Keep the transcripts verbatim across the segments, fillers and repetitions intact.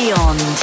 beyond.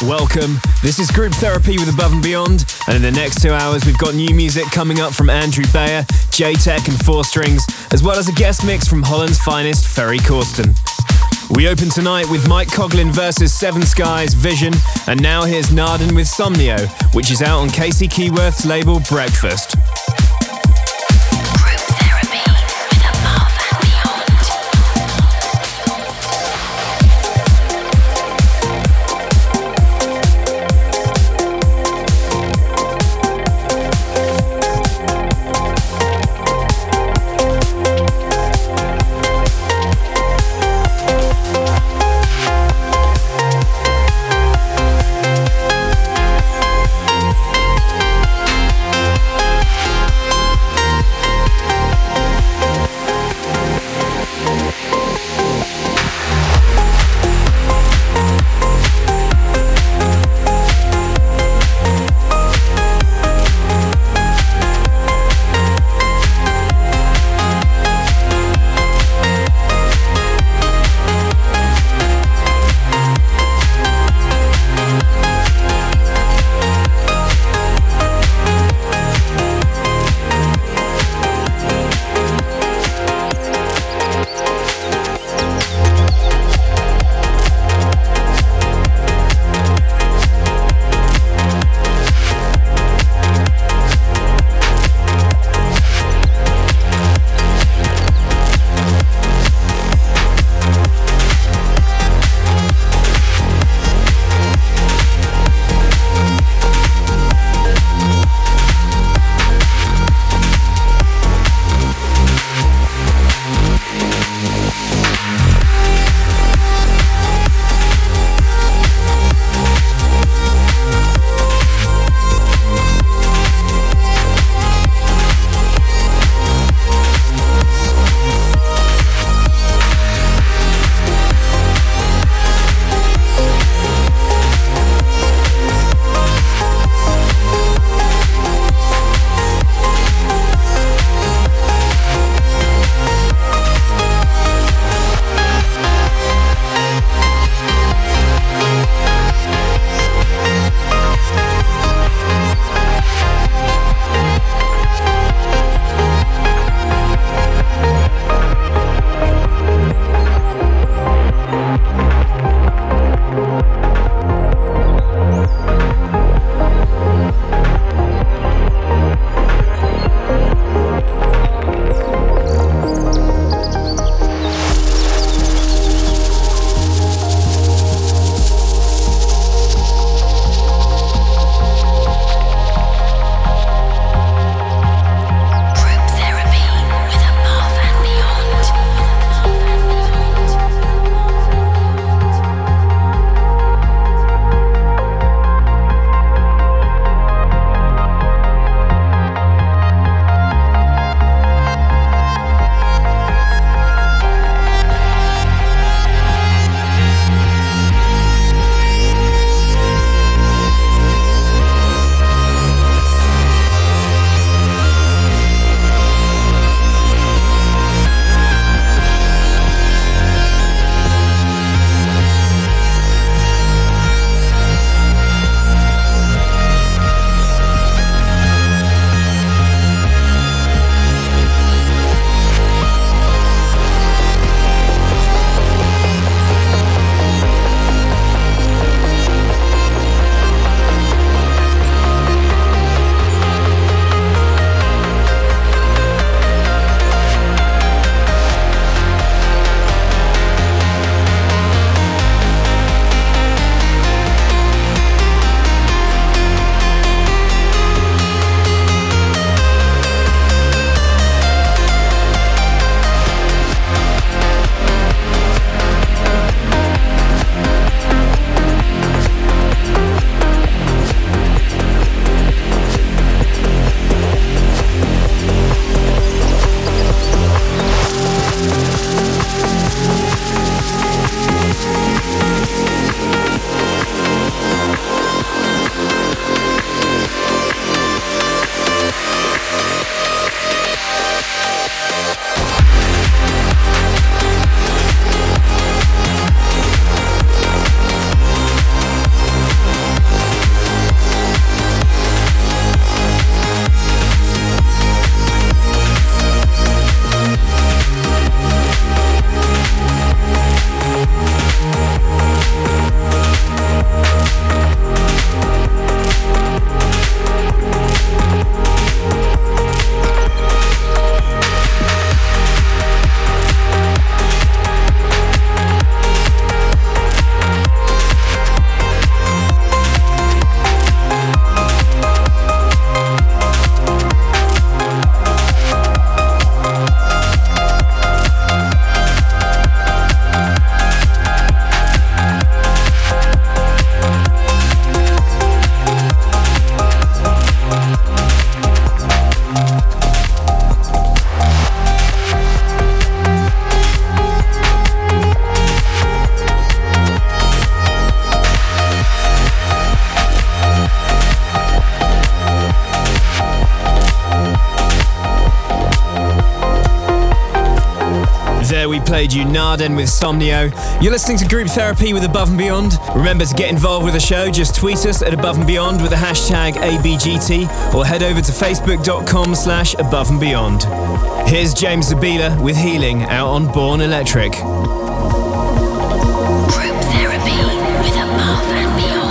Welcome. This is Group Therapy with Above and Beyond, and in the next two hours we've got new music coming up from Andrew Bayer, J-Tech and Four Strings, as well as a guest mix from Holland's finest, Ferry Corsten. We open tonight with Mike Coughlin versus Seven Skies, Vision, and now here's Narden with Somnio, which is out on Casey Keyworth's label Breakfast. we played you Narden with Somnio. You're listening to Group Therapy with Above and Beyond. Remember to get involved with the show, just tweet us at Above and Beyond with the hashtag A B G T or head over to facebook.com slash Above and Beyond. Here's James Zabila with Healing out on Born Electric. Group Therapy with Above and Beyond.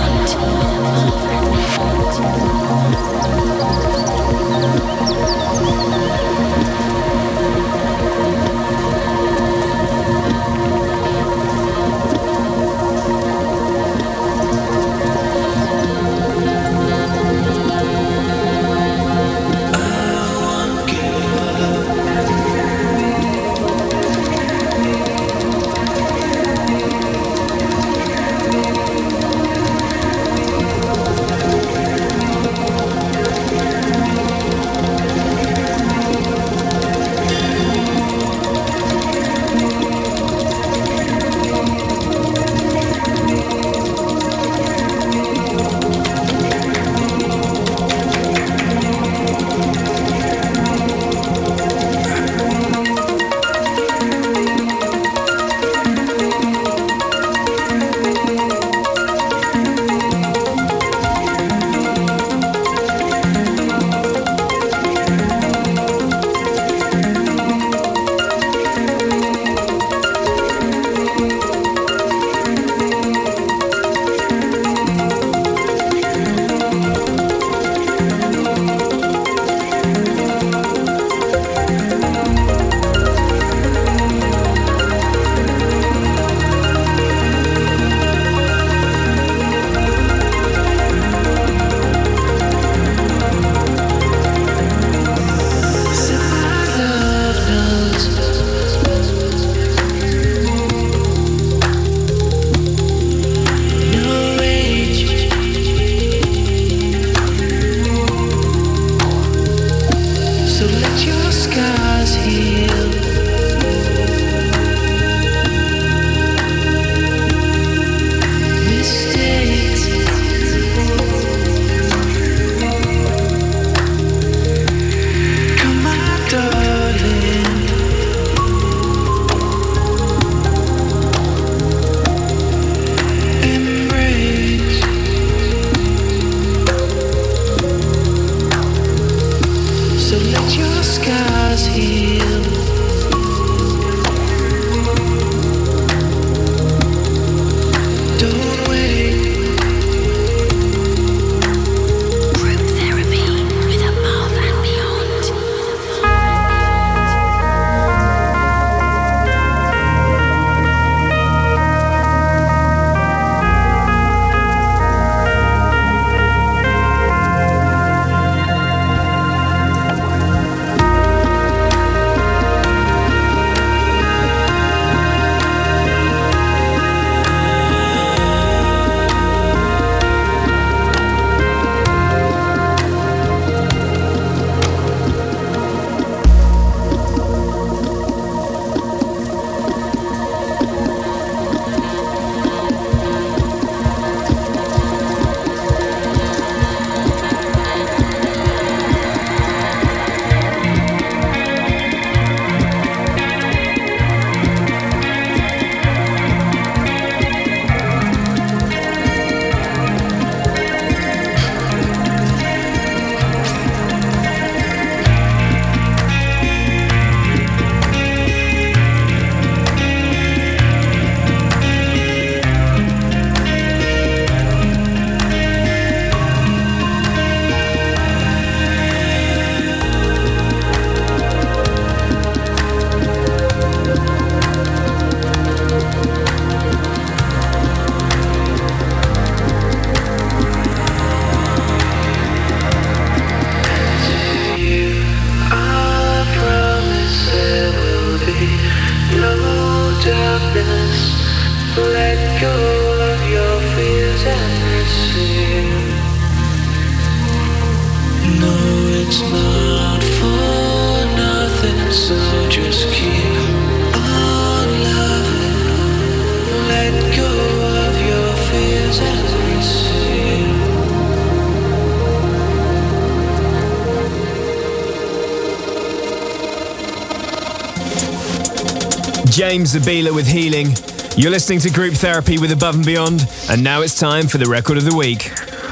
James Zabila with Healing. You're listening to Group Therapy with Above and Beyond, and now it's time for the Record of the Week.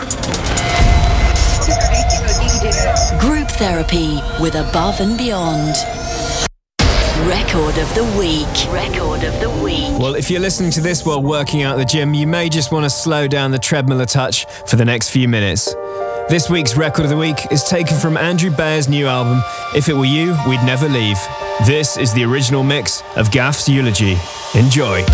Group Therapy with Above and Beyond. Record of the Week. Record of the Week. Well, if you're listening to this while working out at the gym, you may just want to slow down the treadmill a touch for the next few minutes. This week's Record of the Week is taken from Andrew Bayer's new album, If It Were You, We'd Never Leave. This is the original mix of Gaff's Eulogy. Enjoy.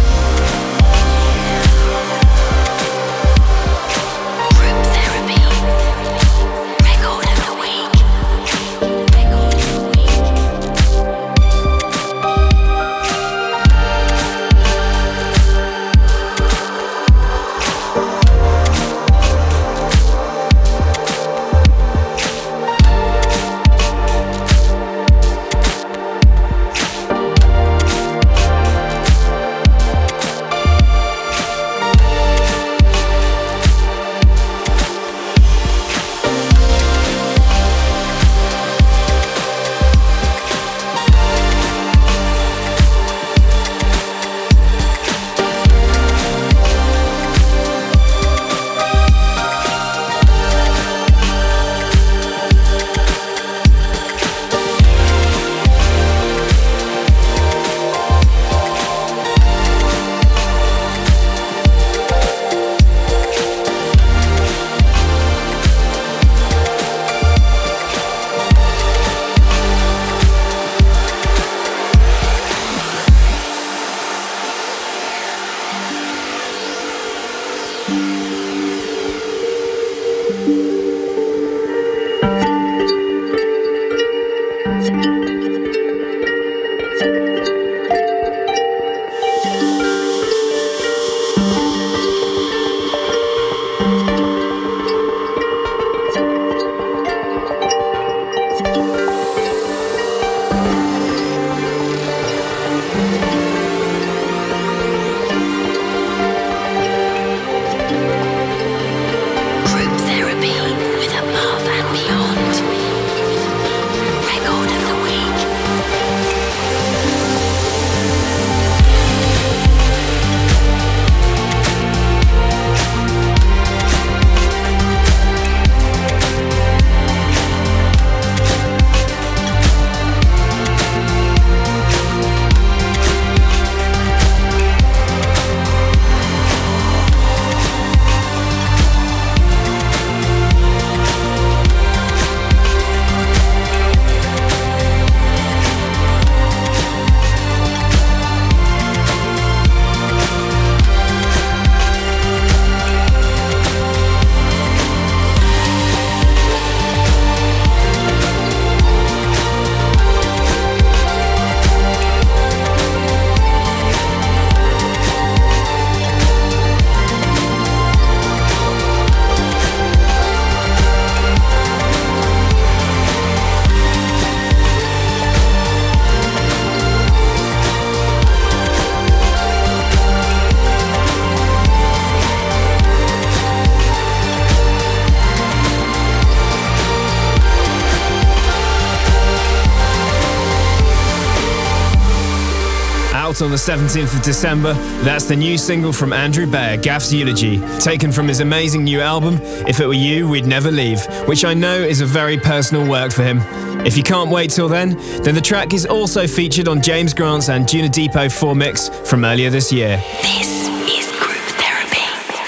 On the seventeenth of December, that's the new single from Andrew Bayer, Gaff's Eulogy, taken from his amazing new album, If It Were You, We'd Never Leave, which I know is a very personal work for him. If you can't wait till then, then the track is also featured on James Grant's and Juna Depot four mix from earlier this year. This is Group Therapy.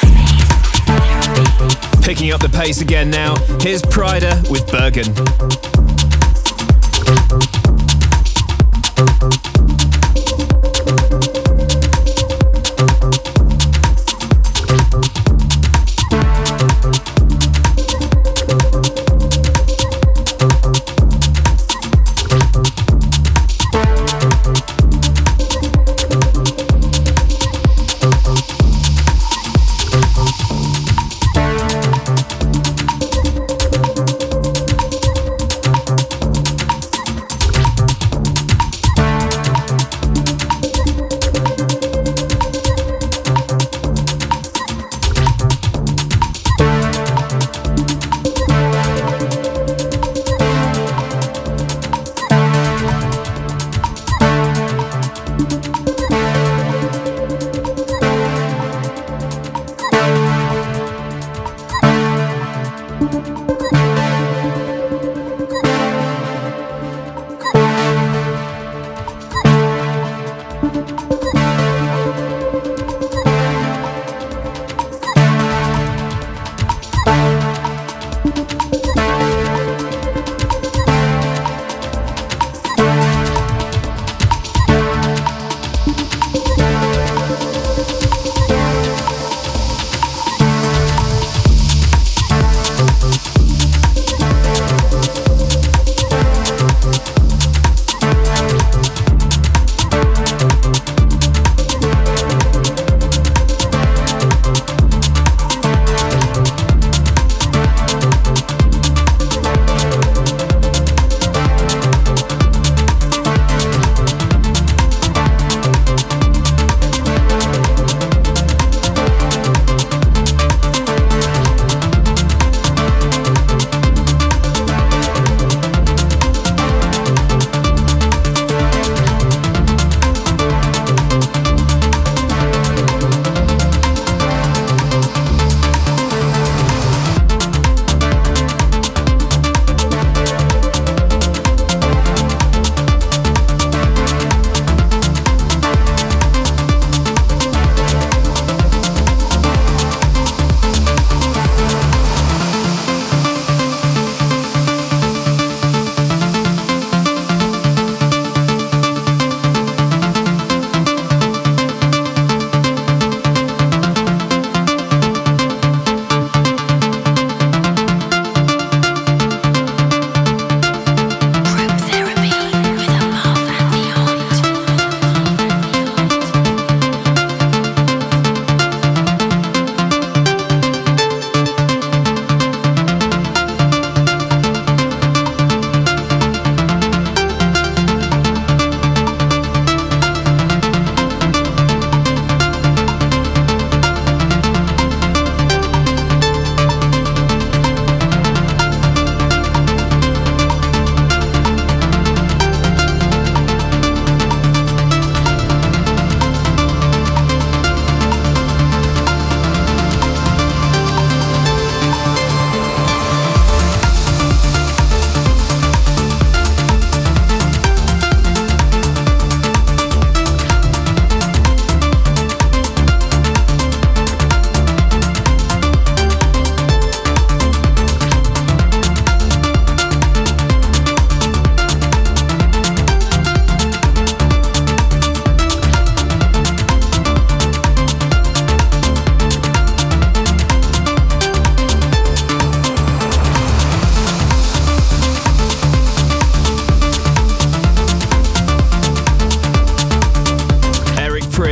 Picking up the pace again now, here's Pryda with Bergen.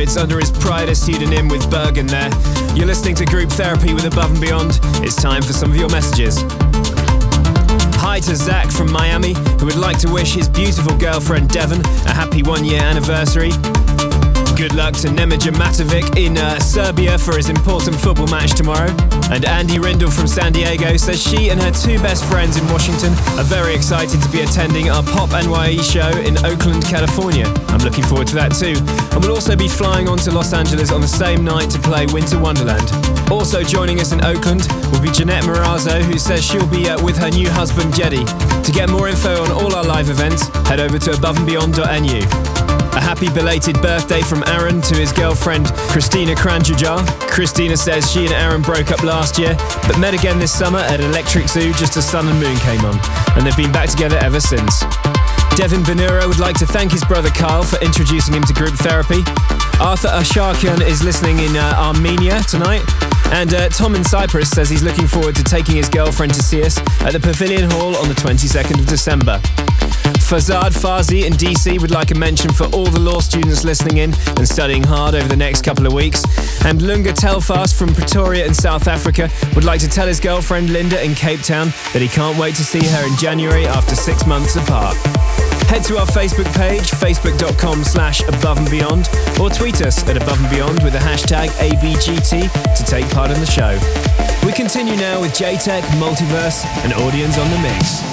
Spirits under his Prida pseudonym with Bergen there. You're listening to Group Therapy with Above and Beyond. It's time for some of your messages. Hi to Zach from Miami, who would like to wish his beautiful girlfriend Devon a happy one-year anniversary. Good luck to Nemanja Matovic in uh, Serbia for his important football match tomorrow. And Andy Rindle from San Diego says she and her two best friends in Washington are very excited to be attending our Pop N Y E show in Oakland, California. I'm looking forward to that too. And we'll also be flying on to Los Angeles on the same night to play Winter Wonderland. Also joining us in Oakland will be Jeanette Morazzo, who says she'll be uh, with her new husband Jeddy. To get more info on all our live events, head over to above and beyond dot n u. A happy belated birthday from Aaron to his girlfriend Christina Kranjujar. Christina says she and Aaron broke up last year, but met again this summer at Electric Zoo just as Sun and Moon came on, and they've been back together ever since. Devin Venura would like to thank his brother Carl for introducing him to Group Therapy. Arthur Asharkian is listening in uh, Armenia tonight. And uh, Tom in Cyprus says he's looking forward to taking his girlfriend to see us at the Pavilion Hall on the twenty-second of December. Fazad Fazi in D C would like a mention for all the law students listening in and studying hard over the next couple of weeks. And Lunga Telfast from Pretoria in South Africa would like to tell his girlfriend Linda in Cape Town that he can't wait to see her in January after six months apart. Head to our Facebook page, facebook.com slash above and beyond, or tweet us at above and beyond with the hashtag A B G T to take part in the show. We continue now with J-Tech, Multiverse, and Audience on the Mix.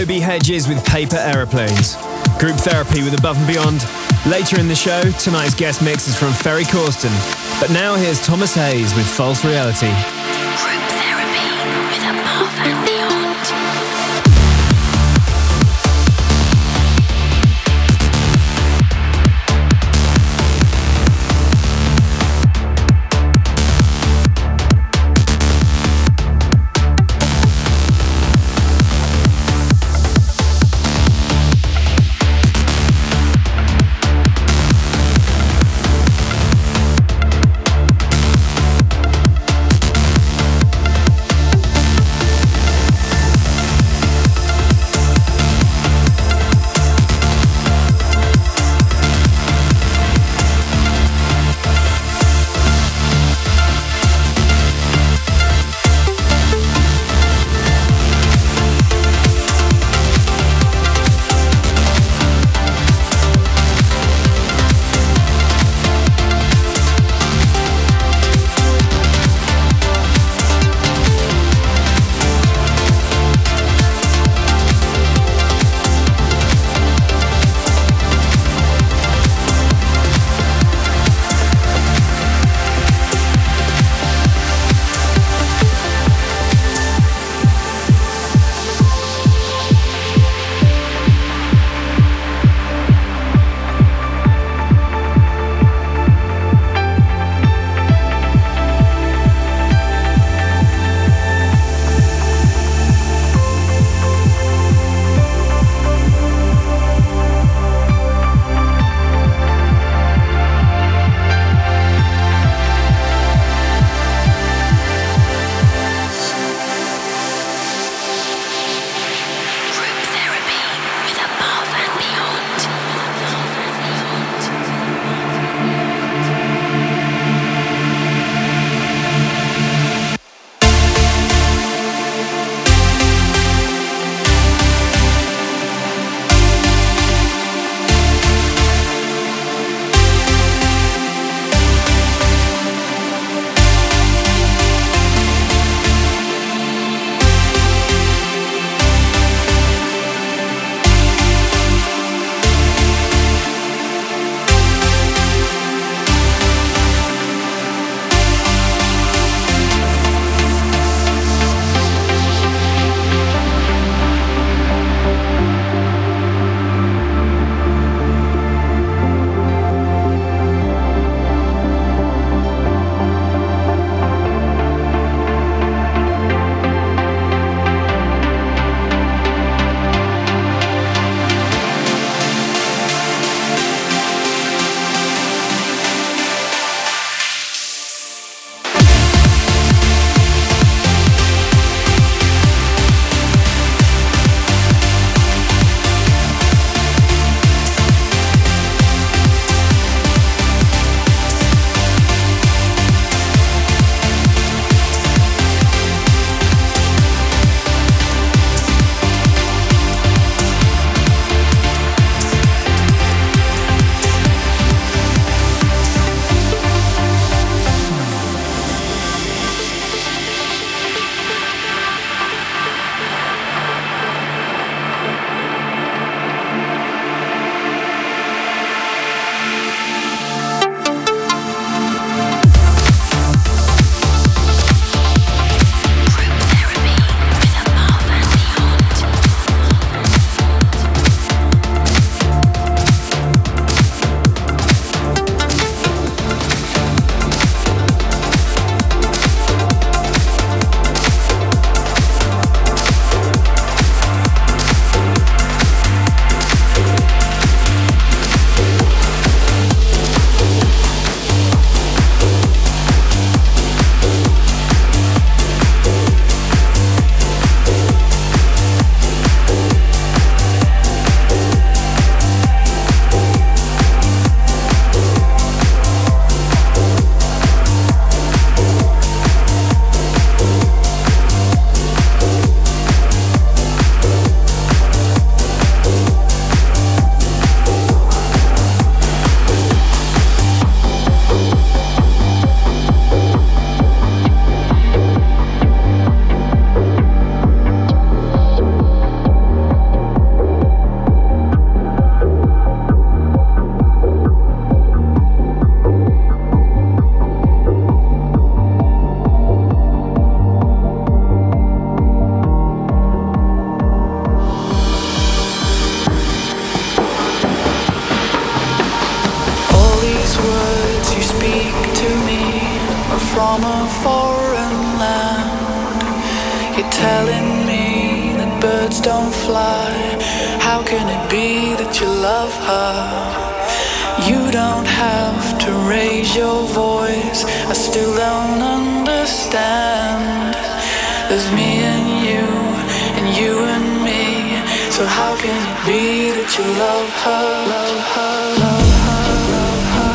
Phoebe Hedges with Paper Aeroplanes. Group Therapy with Above and Beyond. Later in the show, tonight's guest mix is from Ferry Corsten. But now here's Thomas Hayes with False Reality. Group Therapy with Above and Beyond. telling me that birds don't fly. How can it be that you love her? You don't have to raise your voice, I still don't understand. There's me and you, and you and me. So how can it be that you love her, love her, love her, love her,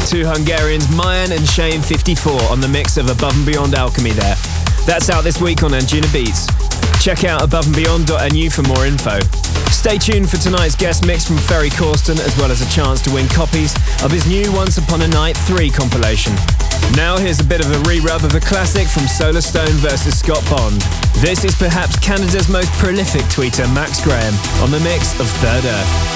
two Hungarians Mayan and Shane fifty-four on the mix of Above and Beyond Alchemy there. That's out this week on Anjuna Beats. Check out above and beyond dot n u for more info. Stay tuned for tonight's guest mix from Ferry Corsten, as well as a chance to win copies of his new Once Upon a Night three compilation. Now here's a bit of a re-rub of a classic from Solar Stone versus Scott Bond. This is perhaps Canada's most prolific tweeter, Max Graham, on the mix of Third Earth.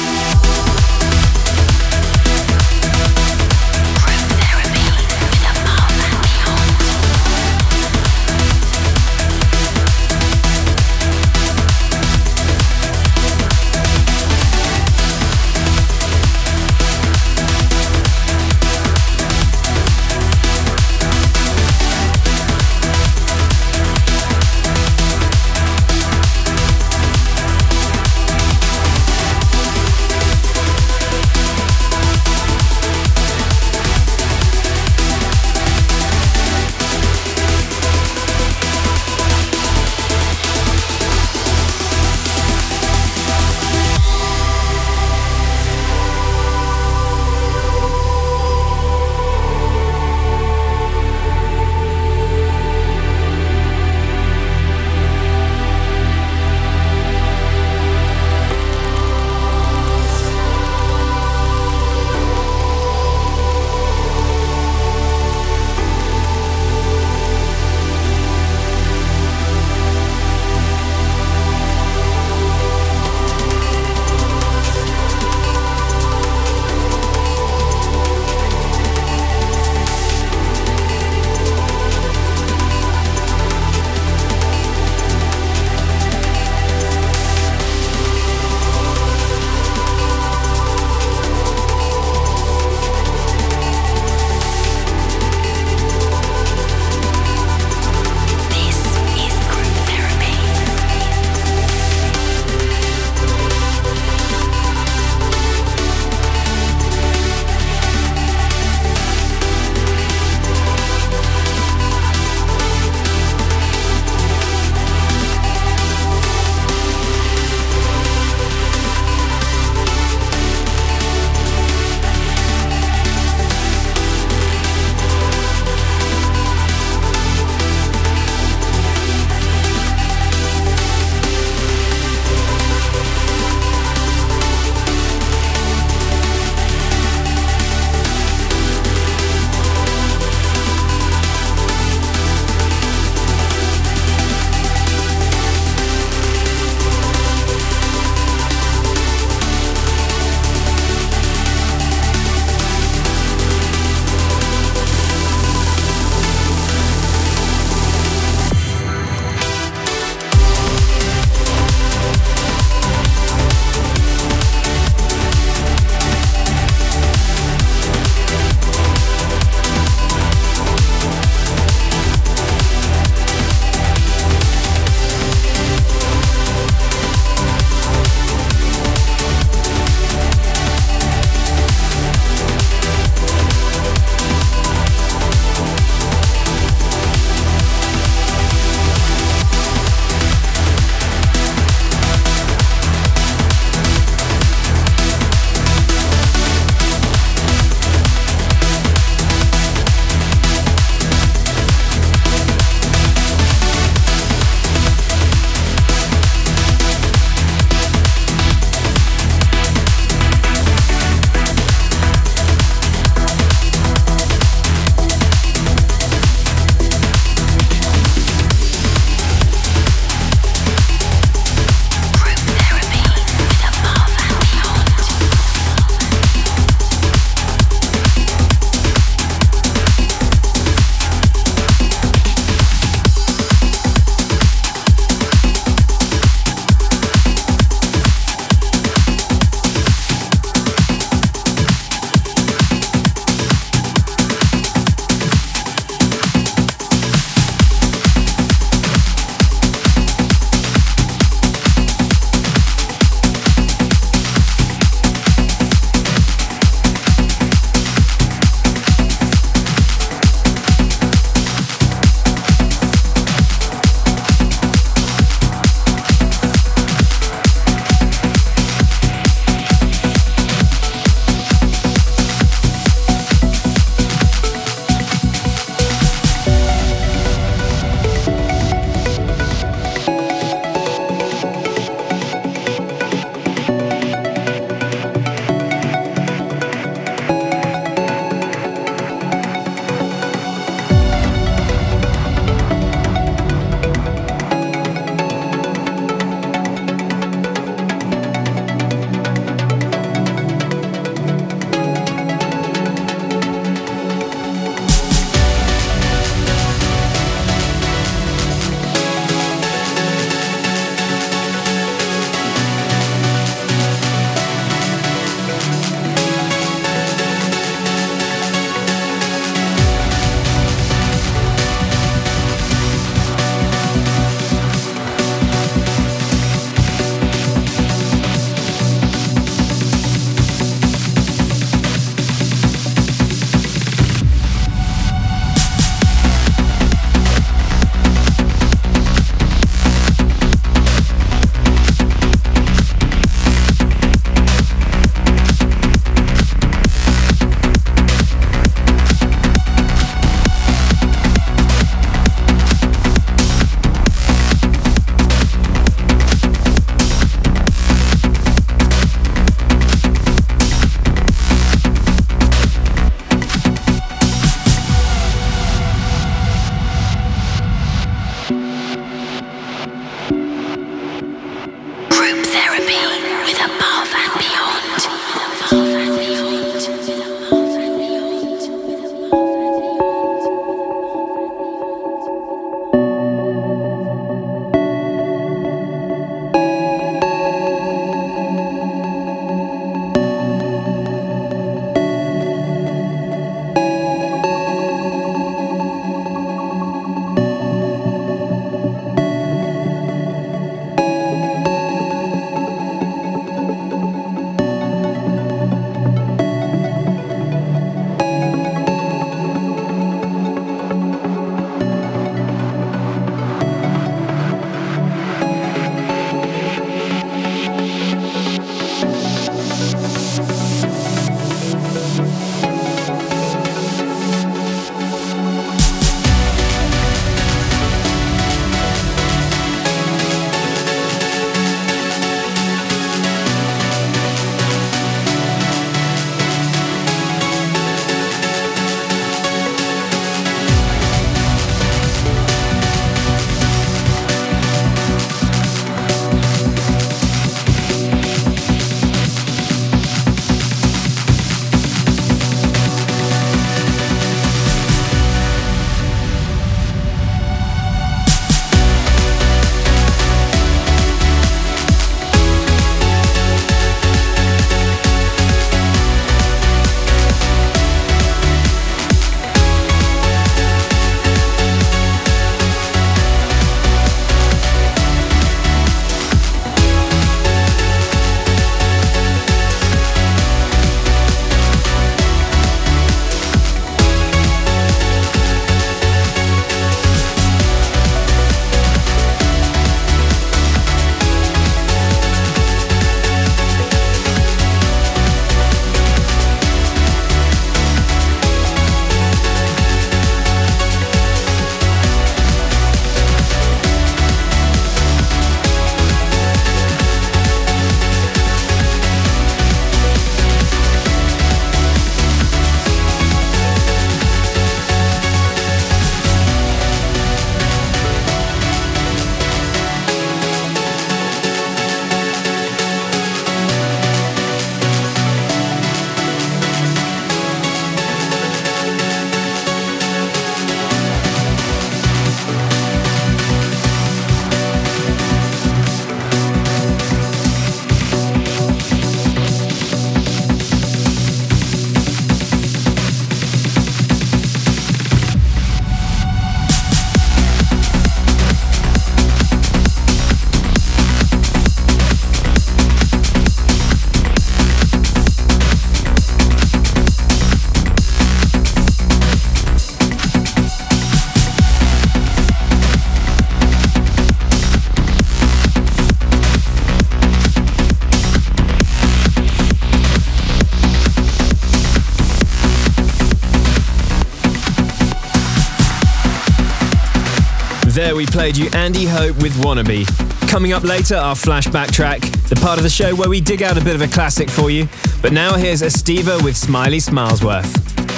There we played you Andy Hope with Wannabe. Coming up later, our flashback track, the part of the show where we dig out a bit of a classic for you. But now here's Estiva with Smiley Smilesworth.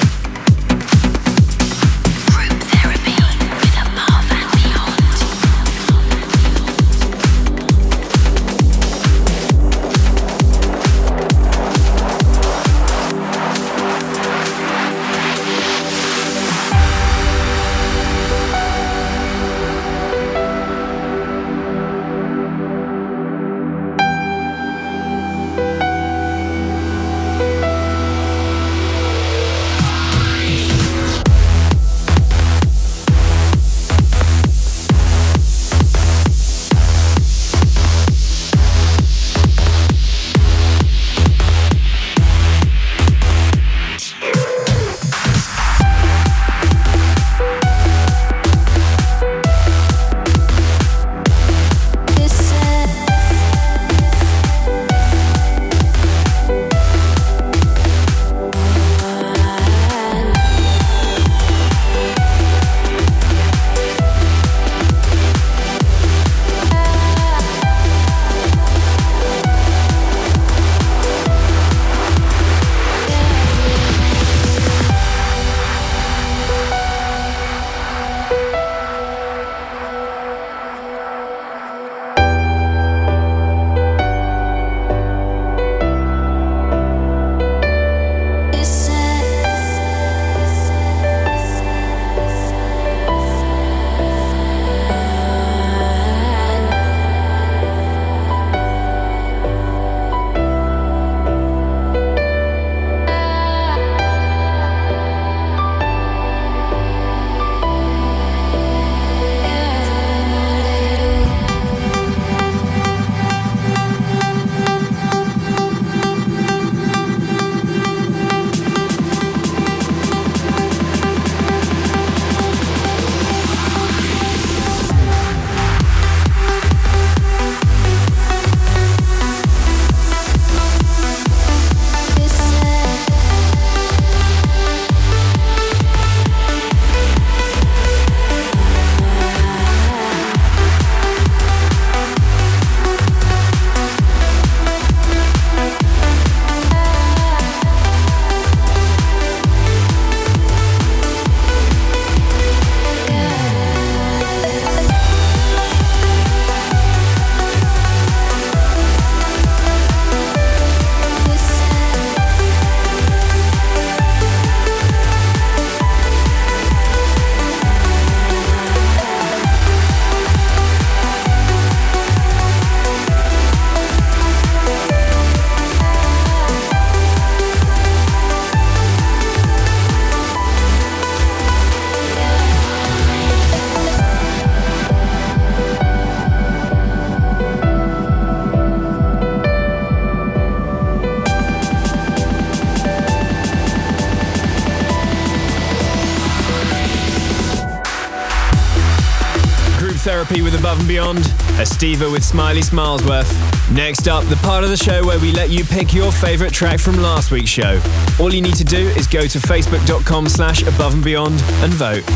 Therapy with Above and Beyond, Estiva with Smiley Smilesworth. Next up, the part of the show where we let you pick your favourite track from last week's show. All you need to do is go to facebook.com slash above and beyond and vote.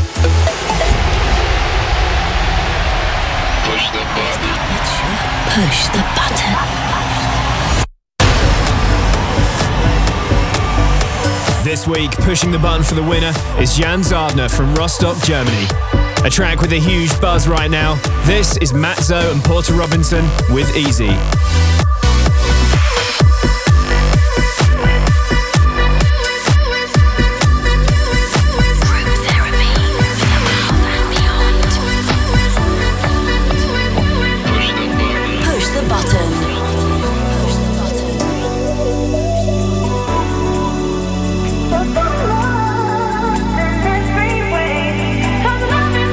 Push the button. Push the button. This week, pushing the button for the winner is Jan Zardner from Rostock, Germany. A track with a huge buzz right now. This is Matzo and Porter Robinson with Easy.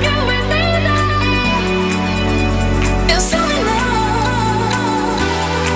You're so in love.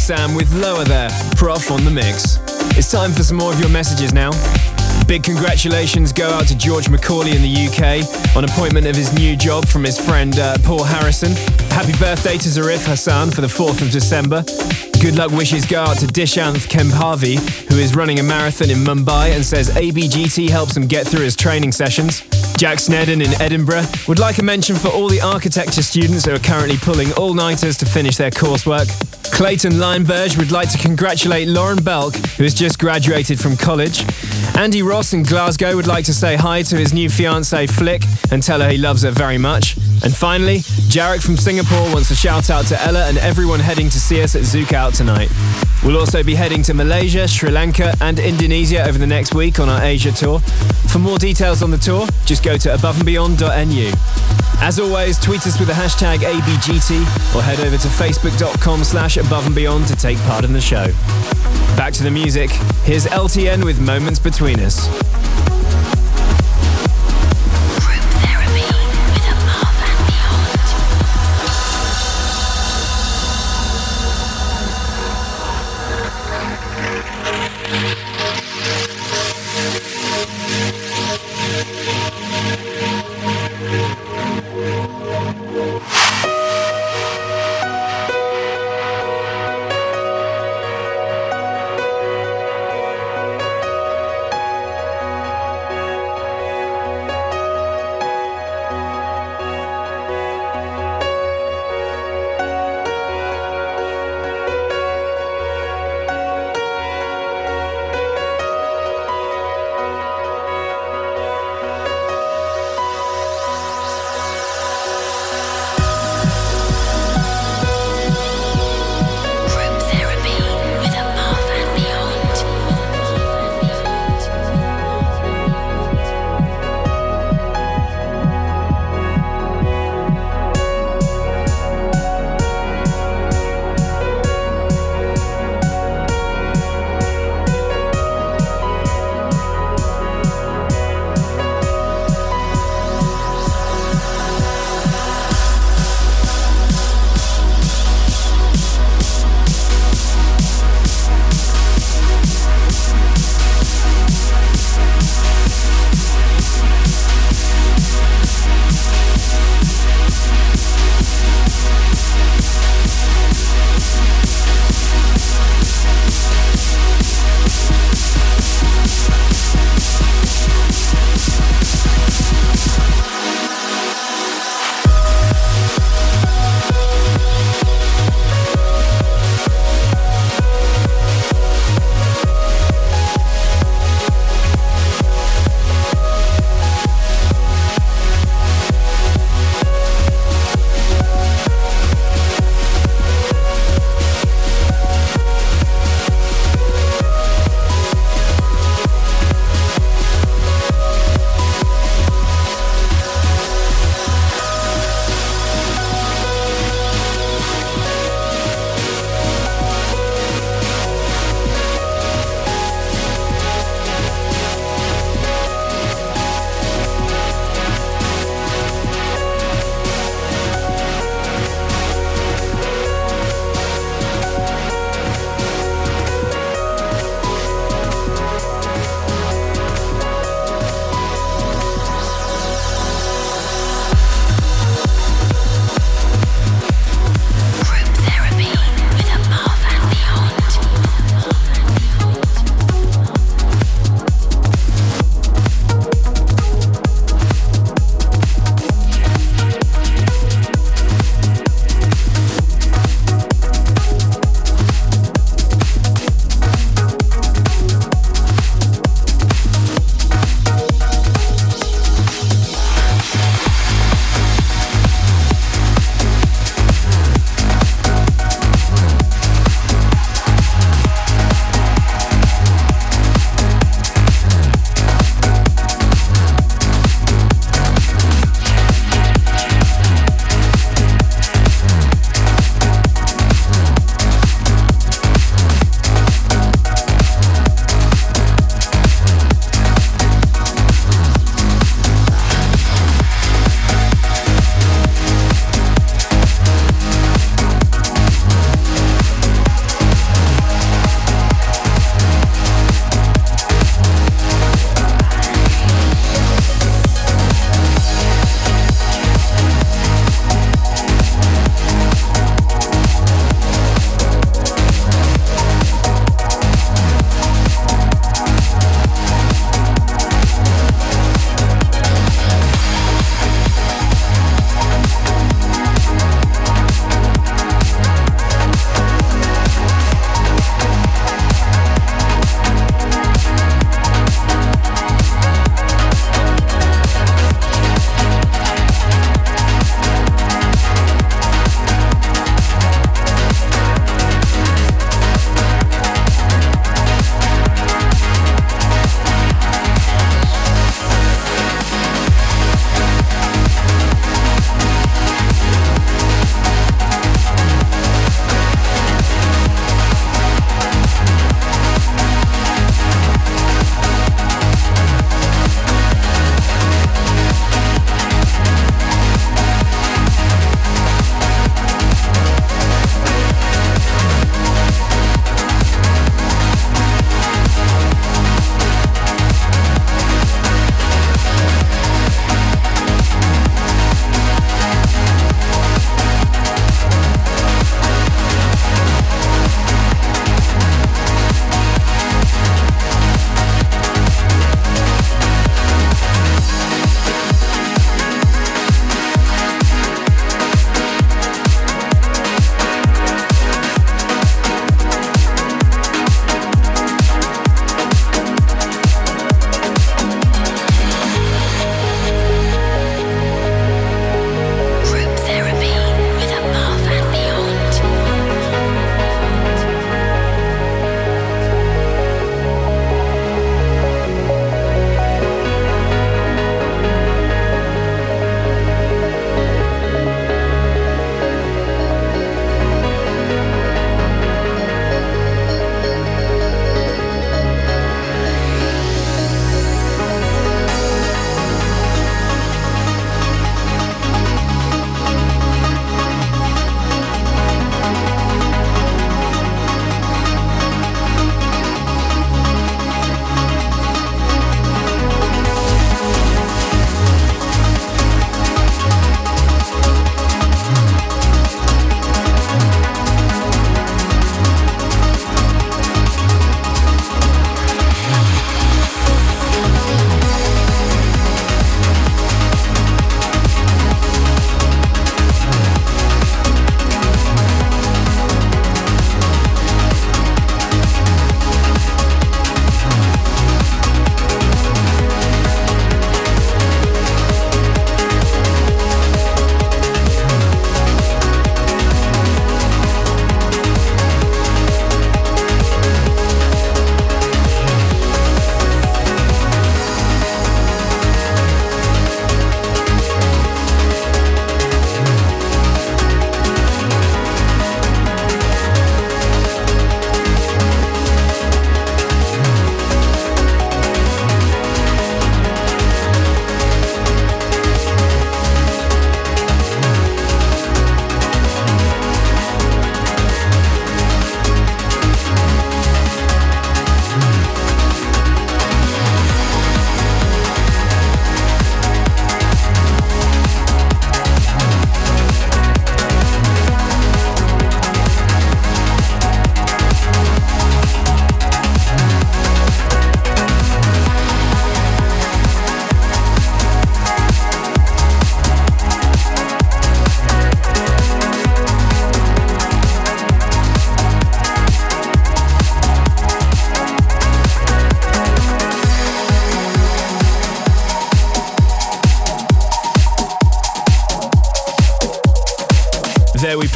Sam with Lower There, Prof on the mix. It's time for some more of your messages now. Big congratulations go out to George Macaulay in the U K on appointment of his new job from his friend uh, Paul Harrison. Happy birthday to Zarif Hassan for the fourth of December. Good luck wishes go out to Dishanth Kembhavi, who is running a marathon in Mumbai and says A B G T helps him get through his training sessions. Jack Snedden in Edinburgh would like a mention for all the architecture students who are currently pulling all-nighters to finish their coursework. Clayton Lineberg would like to congratulate Lauren Belk, who has just graduated from college. Andy Ross in Glasgow would like to say hi to his new fiancée Flick and tell her he loves her very much. And finally, Jarek from Singapore wants to shout out to Ella and everyone heading to see us at Zouk Out tonight. We'll also be heading to Malaysia, Sri Lanka and Indonesia over the next week on our Asia tour. For more details on the tour, just go to above and beyond dot n u. As always, tweet us with the hashtag A B G T or head over to facebook.com slash above and beyond to take part in the show. Back to the music. Here's L T N with Moments Between Us.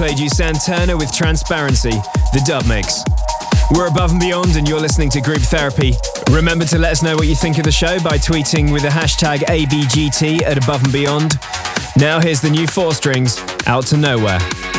played you Santana with Transparency, the dub mix. We're Above and Beyond and you're listening to Group Therapy. Remember to let us know what you think of the show by tweeting with the hashtag A B G T at Above and Beyond. Now here's the new Four Strings, Out to Nowhere.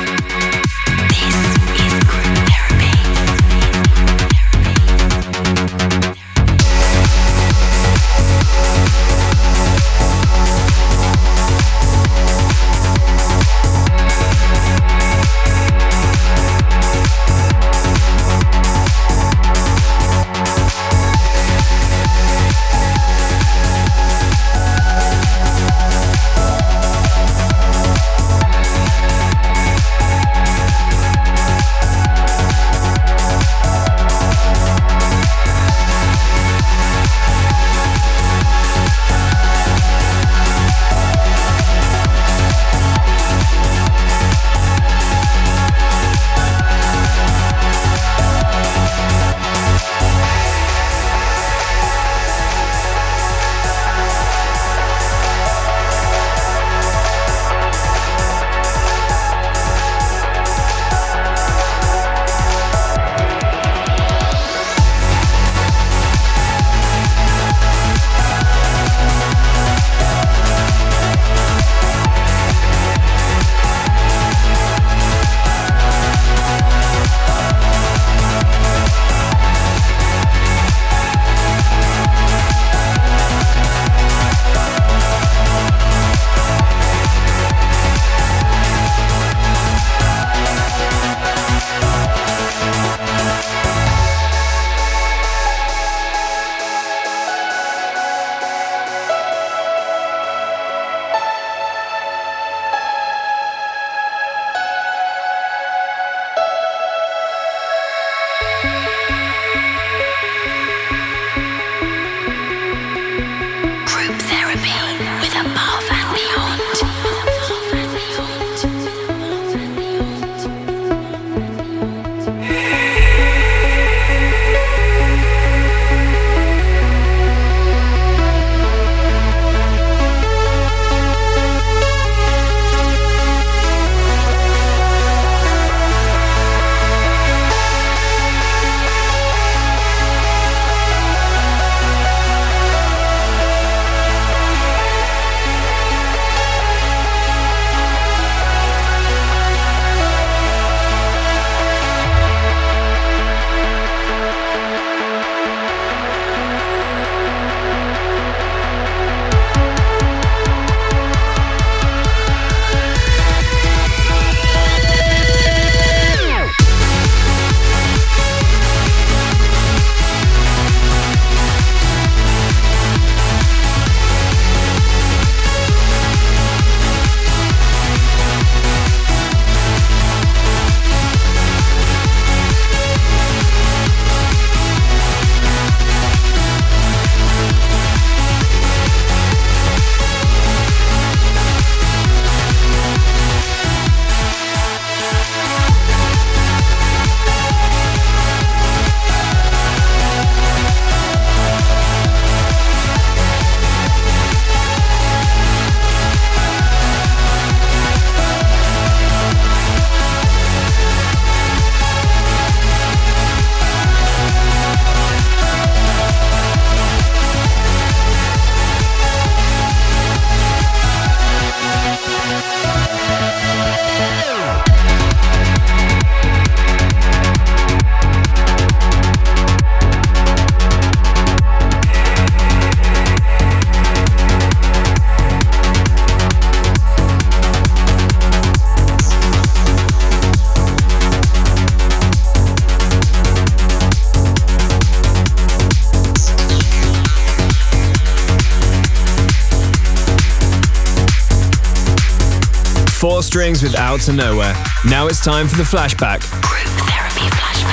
Four Strings with Out to Nowhere. Now it's time for the flashback. Group Therapy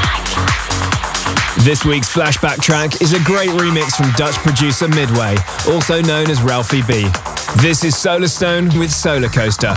Flashback. This week's flashback track is a great remix from Dutch producer Midway, also known as Ralphie B. This is Solarstone with Solar Coaster.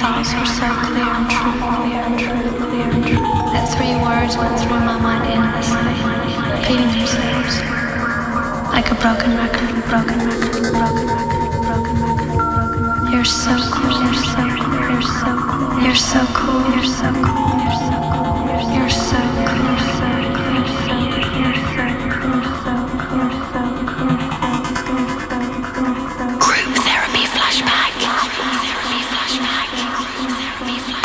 thoughts were so clear and true, clear and true, clear and true. That three words went through my mind endlessly, repeating themselves like a broken record, broken record, broken record, broken record, broken record. You're so cool, you're so cool, you're so cool, you're so cool, you're so cool, you're so cool, you're so cool, you're so cool, you're so cool, you're so cool, so cool, so cool, so cool, so cool, so cool. Group therapy flashback. Group therapy flashback. Group therapy flashback.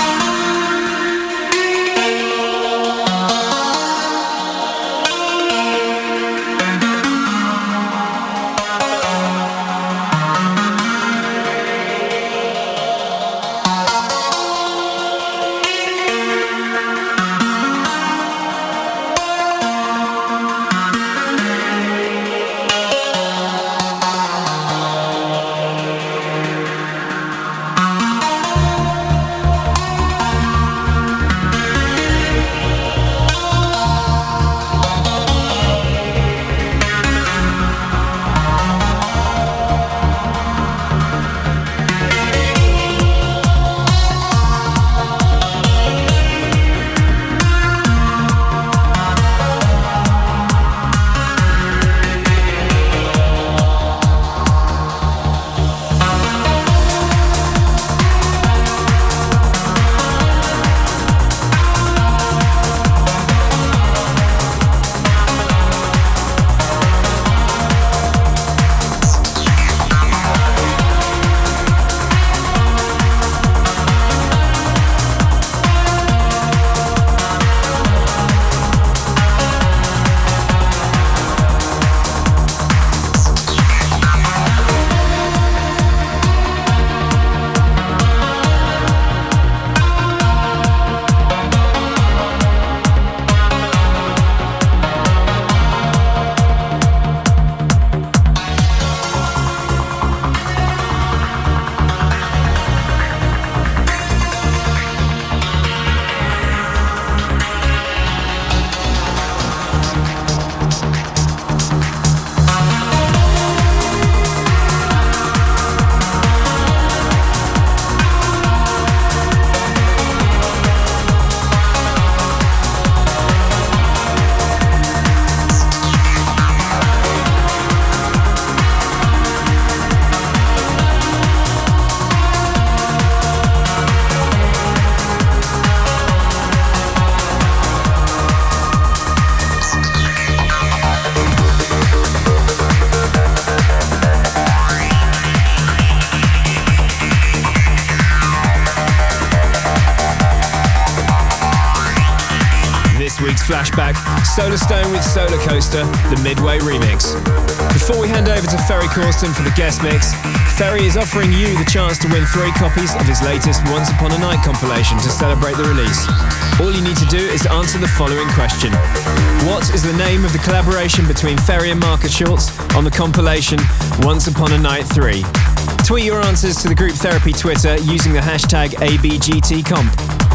Flashback, Solar Stone with Solar Coaster, the Midway remix. Before we hand over to Ferry Corsten for the guest mix, Ferry is offering you the chance to win three copies of his latest Once Upon a Night compilation to celebrate the release. All you need to do is answer the following question. What is the name of the collaboration between Ferry and Marcus Schultz on the compilation Once Upon a Night three? Tweet your answers to the Group Therapy Twitter using the hashtag A B G T comp.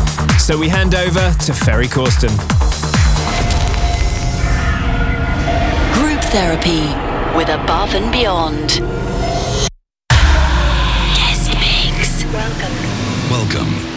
So we hand over to Ferry Corsten. Group Therapy with Above and Beyond. Guest mix. Welcome. Welcome.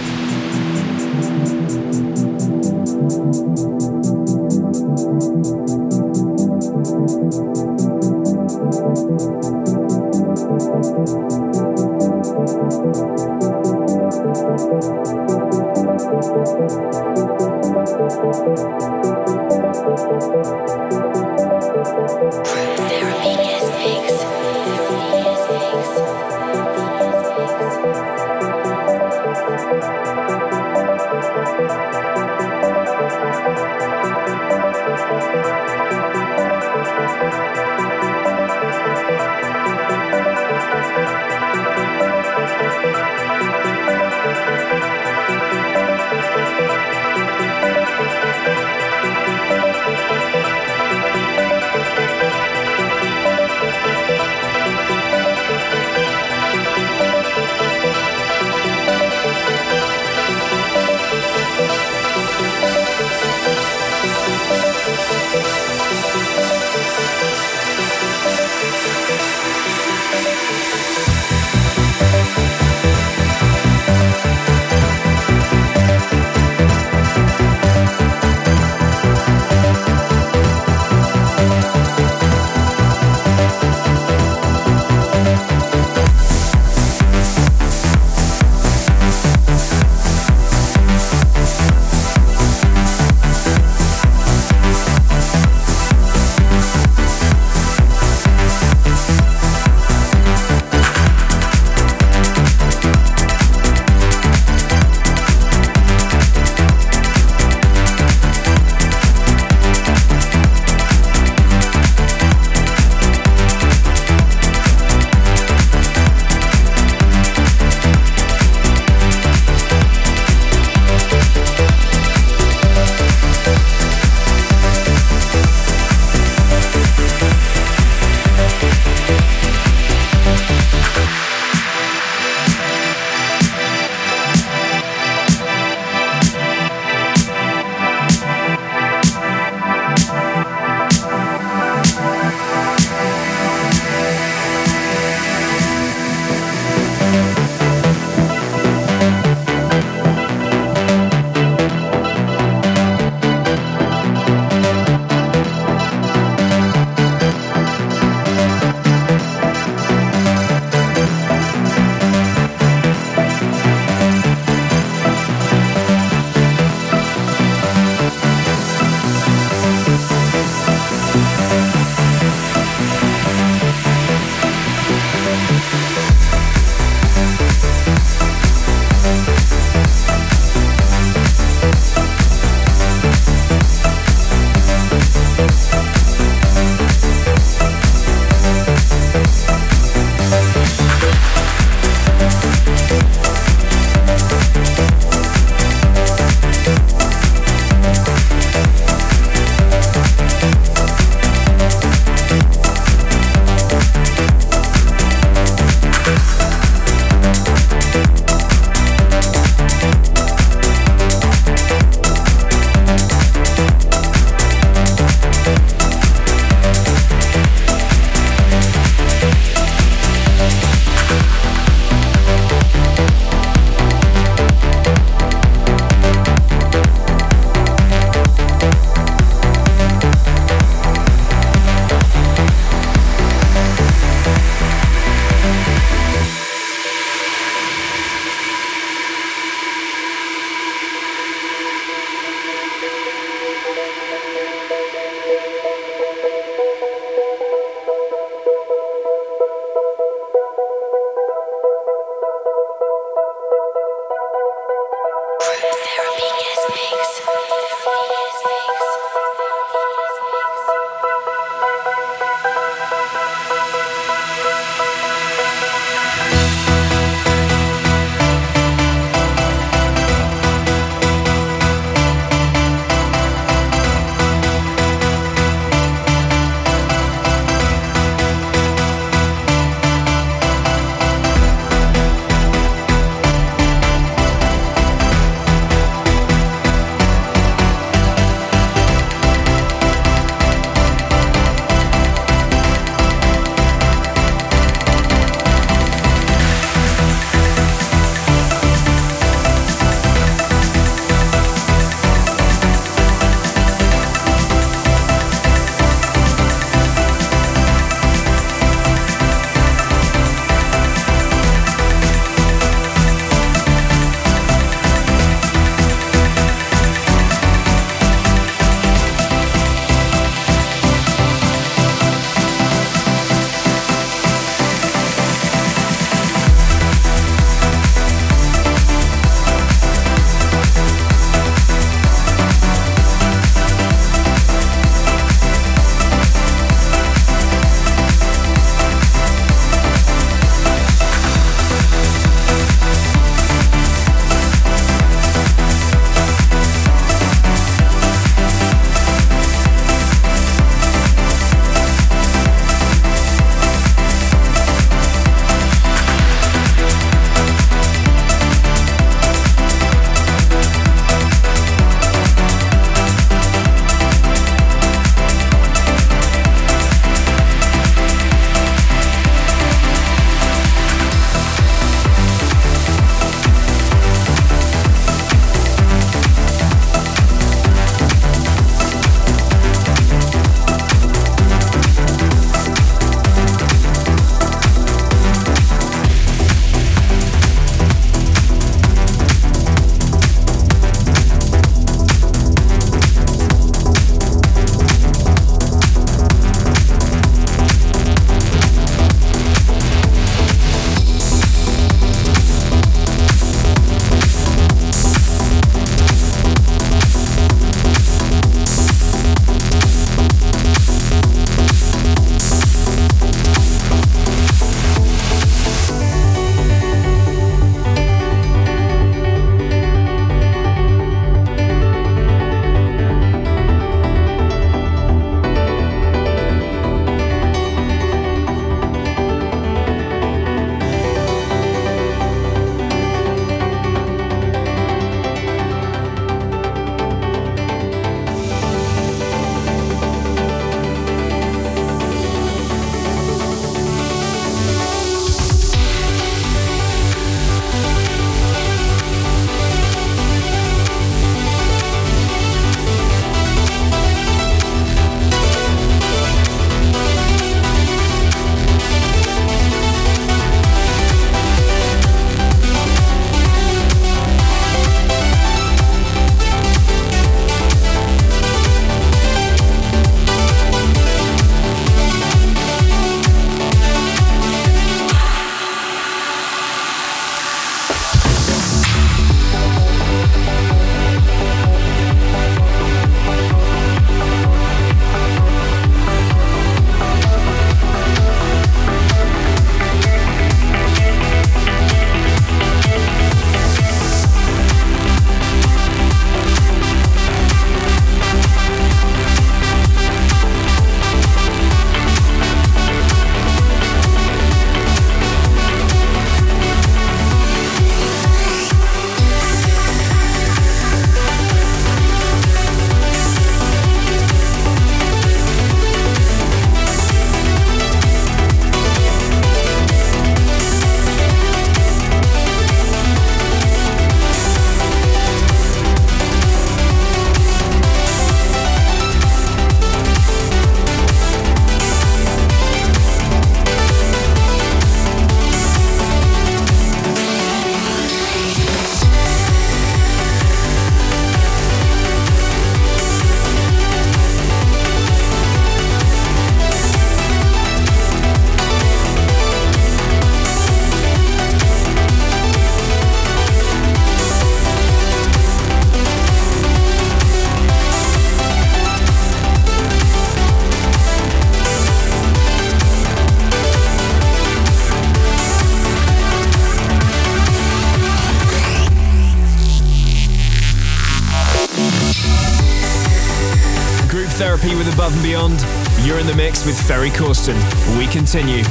Therapy with Above and Beyond. You're in the mix with Ferry Corsten. We continue.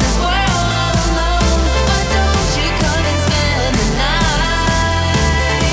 Night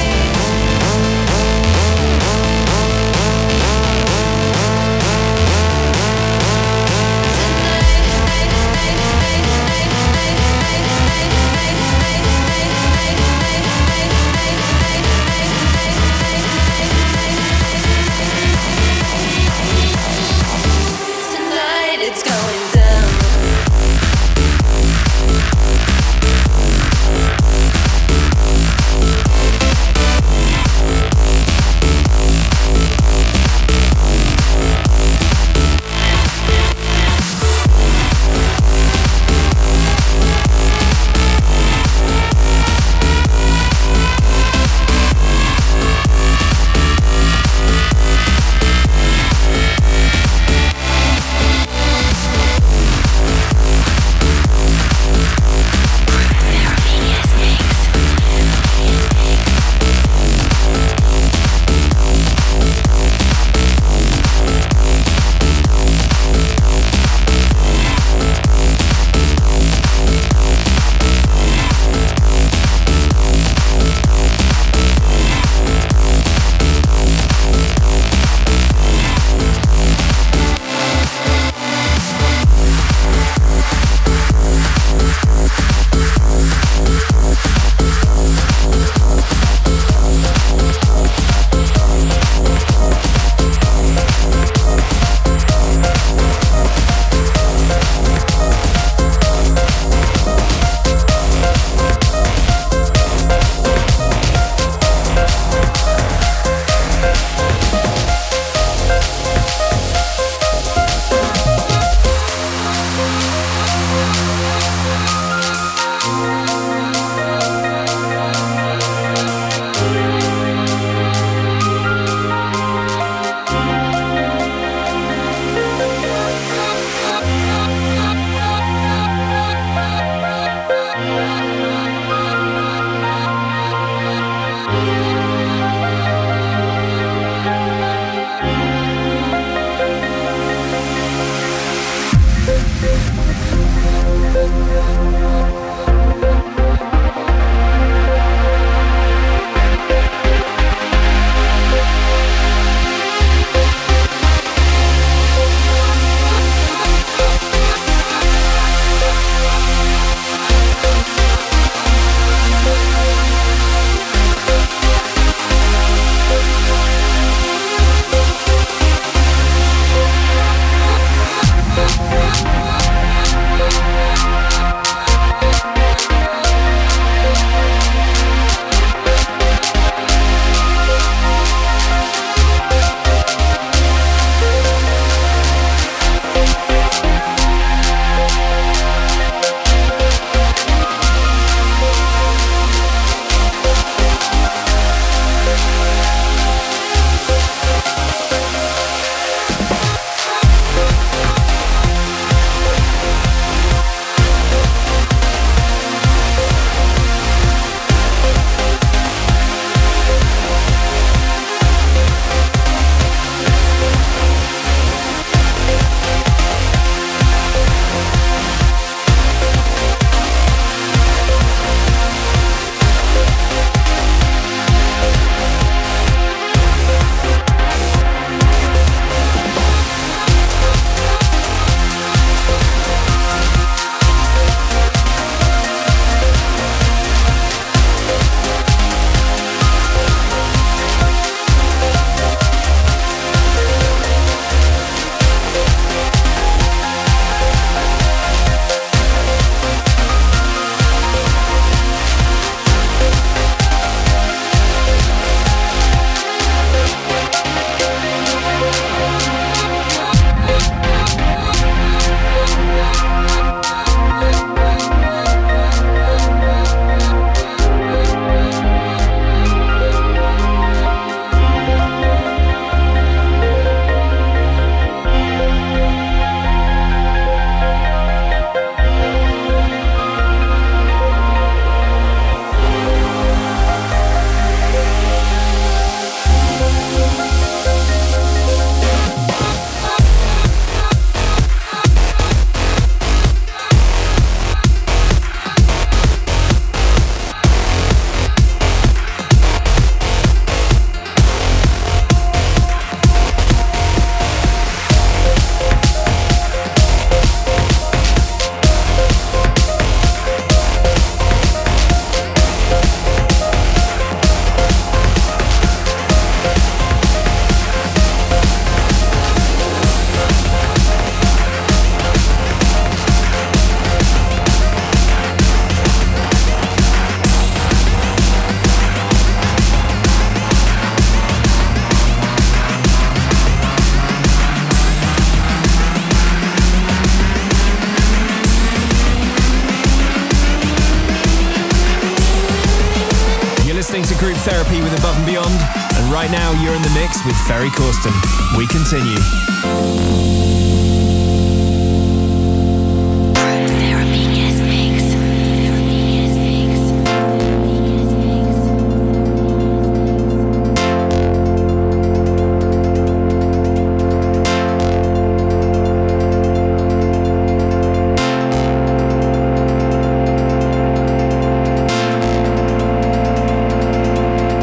listening to Group Therapy with Above and Beyond, and right now you're in the mix with Ferry Corsten. We continue.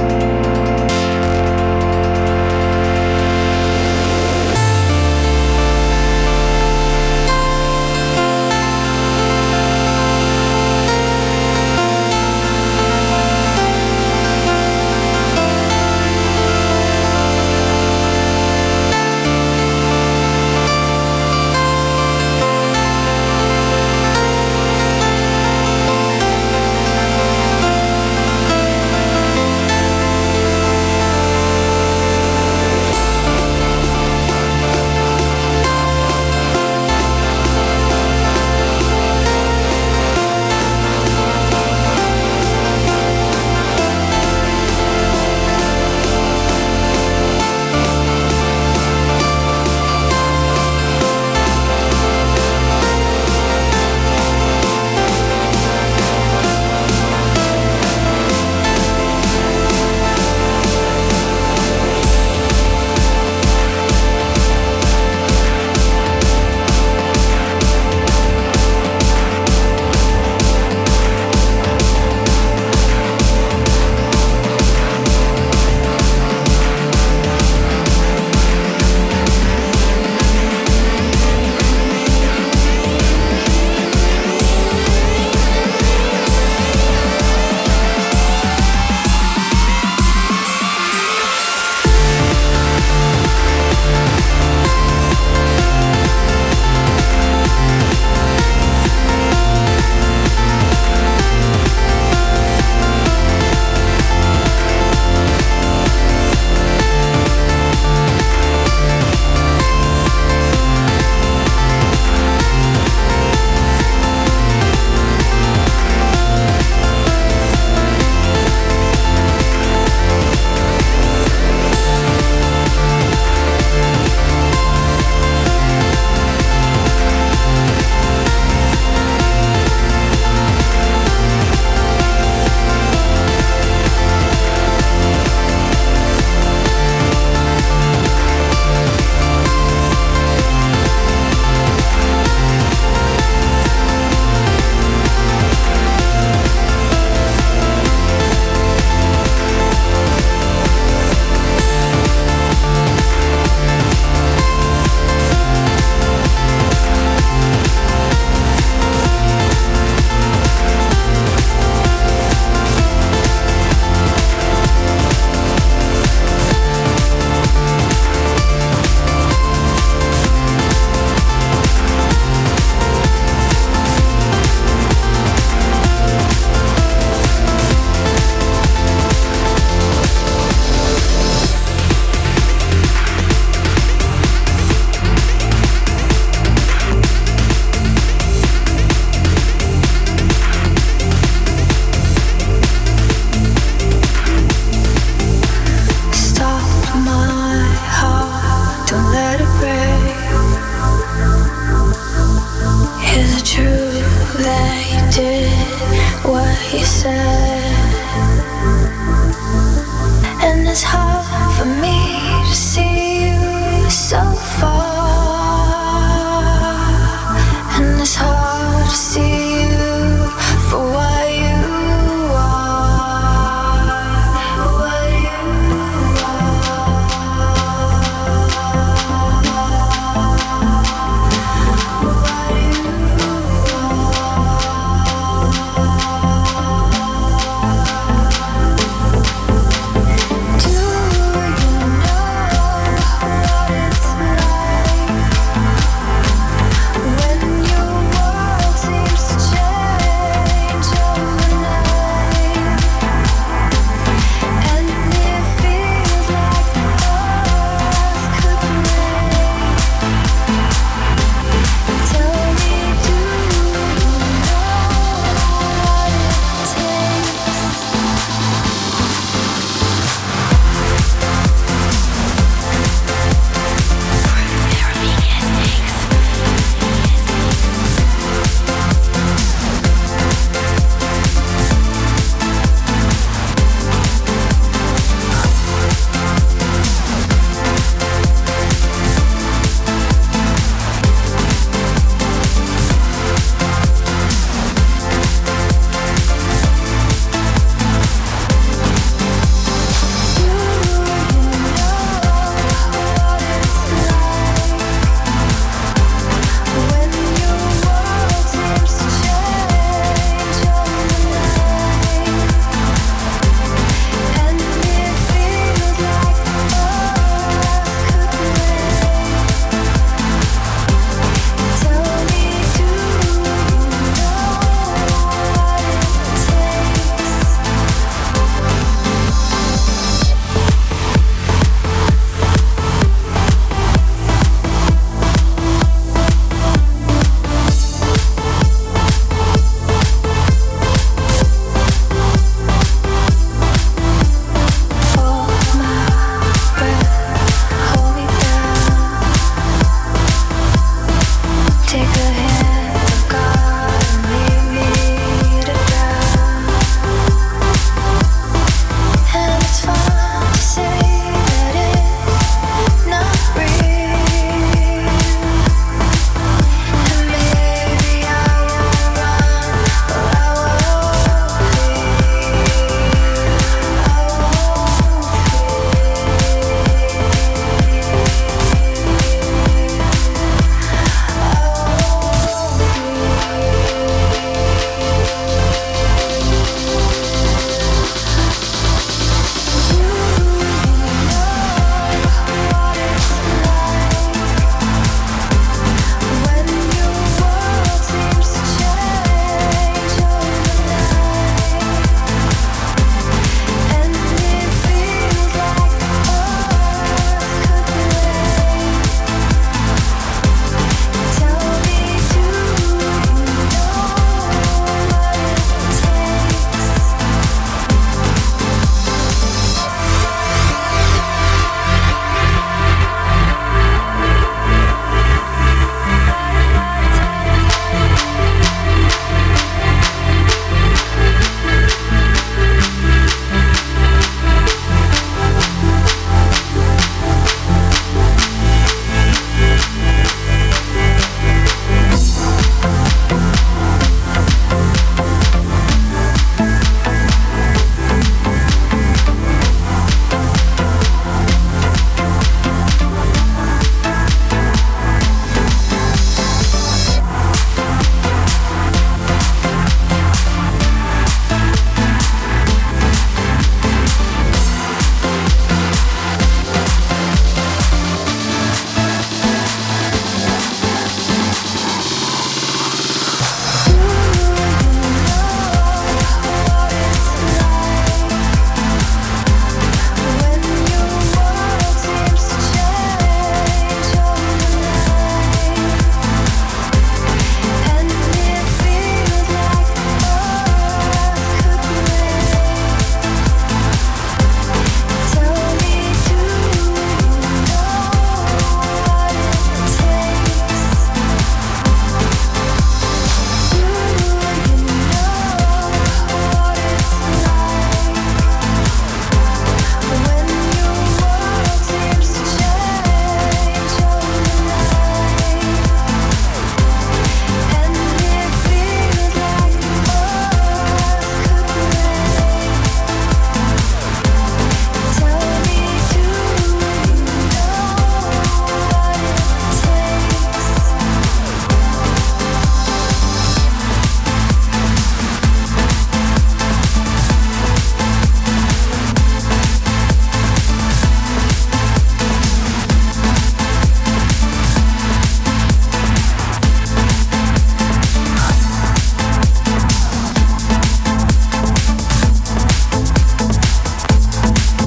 We'll be right back.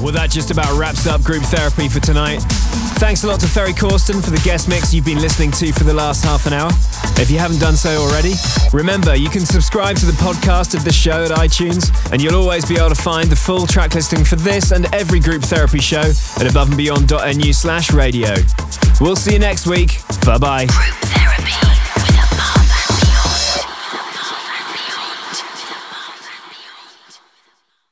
Well, that just about wraps up Group Therapy for tonight. Thanks a lot to Ferry Corsten for the guest mix you've been listening to for the last half an hour. If you haven't done so already, remember you can subscribe to the podcast of the show at iTunes, and you'll always be able to find the full track listing for this and every Group Therapy show at aboveandbeyond.nu slash radio. We'll see you next week. Bye-bye.